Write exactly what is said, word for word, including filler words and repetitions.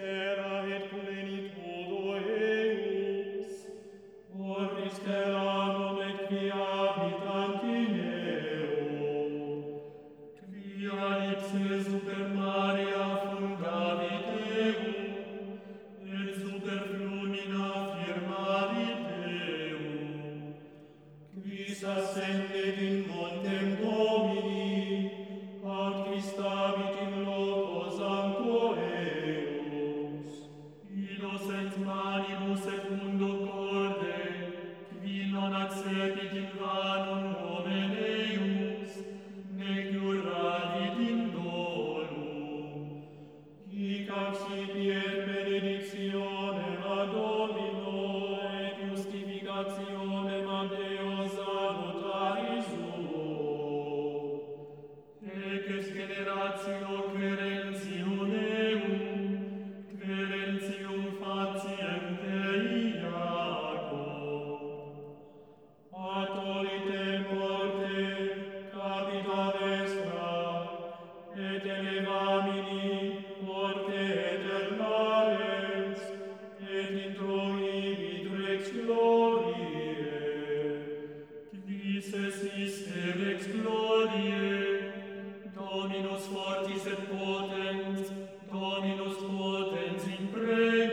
terra et plenitudo eius, Orbis terrarum et qui habitant in eo, quia ipse super Maria fundavit eum, et super flumina firmavit eum, quis ascendit in montem Domini, aut qui stabit in loco sancto eus. Idos et manibus et mundo corde, qui non accepit in vanum nomen eius, nec iurradit in dolum. Hic accipiet benedictionem ad Domino et justificationem ad Deo salutaris suo. Eques generatio querentium eum, querentium faciem Dei Jacob. Atolitem morte, capita vestra, et elevamini morte eternales, et introibit rex gloriae. Quis esister rex gloriae? Dominus fortis et potens, Dominus potens in pre